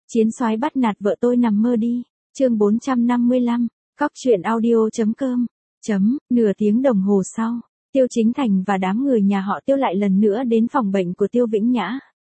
Chiến soái bắt nạt vợ tôi nằm mơ đi. Chương 455, Cóc truyện audio.com. Nửa tiếng đồng hồ sau, Tiêu Chính Thành và đám người nhà họ Tiêu lại lần nữa đến phòng bệnh của Tiêu Vĩnh Nhã.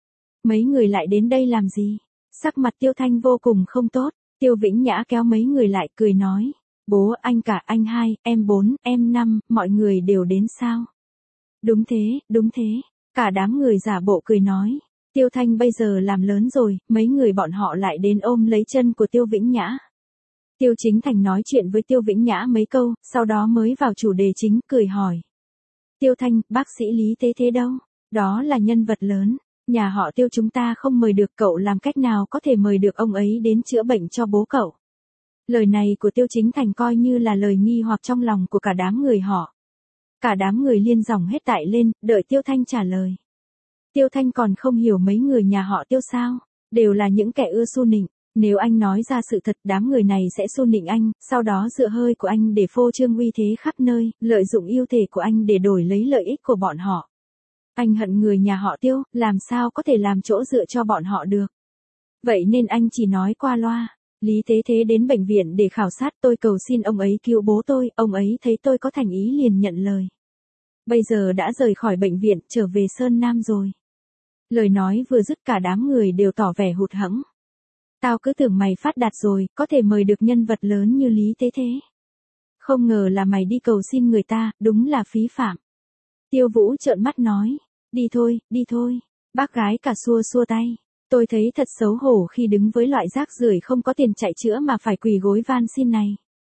Mấy người lại đến đây làm gì? Sắc mặt Tiêu Thanh vô cùng không tốt. Tiêu Vĩnh Nhã kéo mấy người lại cười nói. Bố, anh cả, anh hai, em 4, em 5, mọi người đều đến sao? Đúng thế. Cả đám người giả bộ cười nói. Tiêu Thanh bây giờ làm lớn rồi, mấy người bọn họ lại đến ôm lấy chân của Tiêu Vĩnh Nhã. Tiêu Chính Thành nói chuyện với Tiêu Vĩnh Nhã mấy câu, sau đó mới vào chủ đề chính, cười hỏi. Tiêu Thanh, bác sĩ Lý Tế Thế đâu? Đó là nhân vật lớn, nhà họ Tiêu chúng ta không mời được, cậu làm cách nào có thể mời được ông ấy đến chữa bệnh cho bố cậu? Lời này của Tiêu Chính Thành coi như là lời nghi hoặc trong lòng của cả đám người họ. Cả đám người liên dòng hết tại lên, đợi Tiêu Thanh trả lời. Tiêu Thanh còn không hiểu mấy người nhà họ Tiêu sao, đều là những kẻ ưa xu nịnh. Nếu anh nói ra sự thật, đám người này sẽ xu nịnh anh, sau đó dựa hơi của anh để phô trương uy thế khắp nơi, lợi dụng ưu thế của anh để đổi lấy lợi ích của bọn họ. Anh hận người nhà họ Tiêu, làm sao có thể làm chỗ dựa cho bọn họ được. Vậy nên anh chỉ nói qua loa. Lý Tế Thế đến bệnh viện để khảo sát, tôi cầu xin ông ấy cứu bố tôi, ông ấy thấy tôi có thành ý liền nhận lời. Bây giờ đã rời khỏi bệnh viện, trở về Sơn Nam rồi. Lời nói vừa dứt cả đám người đều tỏ vẻ hụt hẫng. Tao cứ tưởng mày phát đạt rồi, có thể mời được nhân vật lớn như Lý Tế Thế. Không ngờ là mày đi cầu xin người ta, đúng là phí phạm. Tiêu Vũ trợn mắt nói, đi thôi. Bác gái cả xua tay. Tôi thấy thật xấu hổ khi đứng với loại rác rưởi không có tiền chạy chữa mà phải quỳ gối van xin này.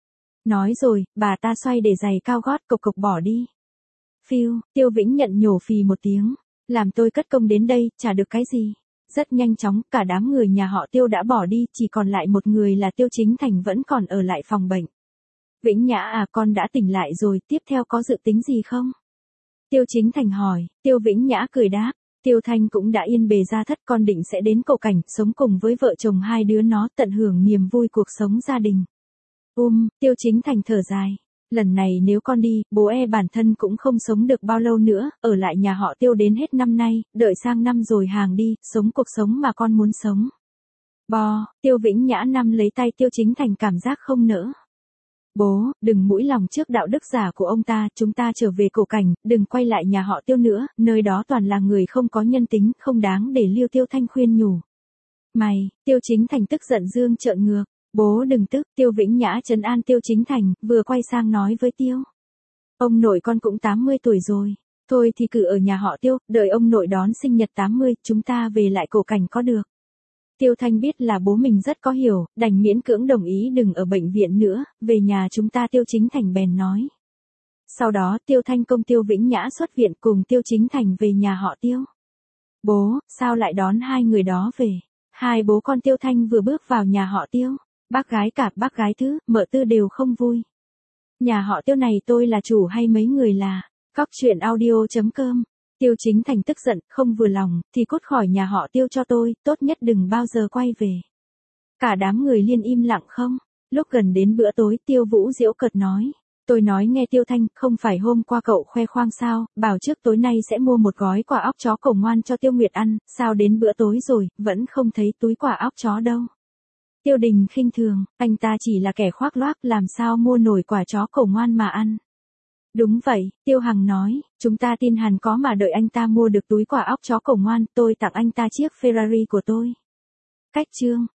Nói rồi, bà ta xoay để giày cao gót cộc bỏ đi. Phiu, Tiêu Vĩnh nhận nhổ phì một tiếng. Làm tôi cất công đến đây, chả được cái gì. Rất nhanh chóng, cả đám người nhà họ Tiêu đã bỏ đi, chỉ còn lại một người là Tiêu Chính Thành vẫn còn ở lại phòng bệnh. Vĩnh Nhã à, con đã tỉnh lại rồi, tiếp theo có dự tính gì không? Tiêu Chính Thành hỏi. Tiêu Vĩnh Nhã cười đáp. Tiêu Thanh cũng đã yên bề gia thất, con định sẽ đến Cổ Cảnh, sống cùng với vợ chồng hai đứa nó, tận hưởng niềm vui cuộc sống gia đình. Tiêu Chính Thành thở dài. Lần này nếu con đi, bố bản thân cũng không sống được bao lâu nữa, ở lại nhà họ Tiêu đến hết năm nay, đợi sang năm rồi hàng đi, sống cuộc sống mà con muốn sống. Tiêu Vĩnh Nhã nắm lấy tay Tiêu Chính Thành, cảm giác không nỡ. Bố, đừng mũi lòng trước đạo đức giả của ông ta, chúng ta trở về Cổ Cảnh, đừng quay lại nhà họ Tiêu nữa, nơi đó toàn là người không có nhân tính, không đáng để Liêu Tiêu Thanh khuyên nhủ. Mày, Tiêu Chính Thành tức giận dương trợn ngược. Bố đừng tức, Tiêu Vĩnh Nhã trấn an Tiêu Chính Thành, vừa quay sang nói với Tiêu. Ông nội con cũng 80 tuổi rồi. Thôi thì cứ ở nhà họ Tiêu, đợi ông nội đón sinh nhật 80, chúng ta về lại Cổ Cảnh có được. Tiêu Thanh biết là bố mình rất có hiểu, đành miễn cưỡng đồng ý đừng ở bệnh viện nữa, về nhà chúng ta. Tiêu Chính Thành bèn nói. Sau đó Tiêu Thanh công Tiêu Vĩnh Nhã xuất viện cùng Tiêu Chính Thành về nhà họ Tiêu. Bố, sao lại đón hai người đó về? Hai bố con Tiêu Thanh vừa bước vào nhà họ Tiêu. Bác gái cả, bác gái thứ, mợ Tư đều không vui. Nhà họ Tiêu này tôi là chủ hay mấy người là? Cóc truyện audio.com. Tiêu Chính Thành tức giận, không vừa lòng, thì cút khỏi nhà họ Tiêu cho tôi, tốt nhất đừng bao giờ quay về. Cả đám người liên im lặng không. Lúc gần đến bữa tối, Tiêu Vũ giễu cợt nói. Tôi nói nghe Tiêu Thanh, không phải hôm qua cậu khoe khoang sao, bảo trước tối nay sẽ mua một gói quả óc chó cổ ngoan cho Tiêu Nguyệt ăn, sao đến bữa tối rồi, vẫn không thấy túi quả óc chó đâu. Tiêu Đình khinh thường, anh ta chỉ là kẻ khoác loác, làm sao mua nổi quả chó cổ ngoan mà ăn. Đúng vậy, Tiêu Hằng nói, chúng ta tin hẳn có mà đợi anh ta mua được túi quả óc chó cổ ngoan, tôi tặng anh ta chiếc Ferrari của tôi. Cách chương.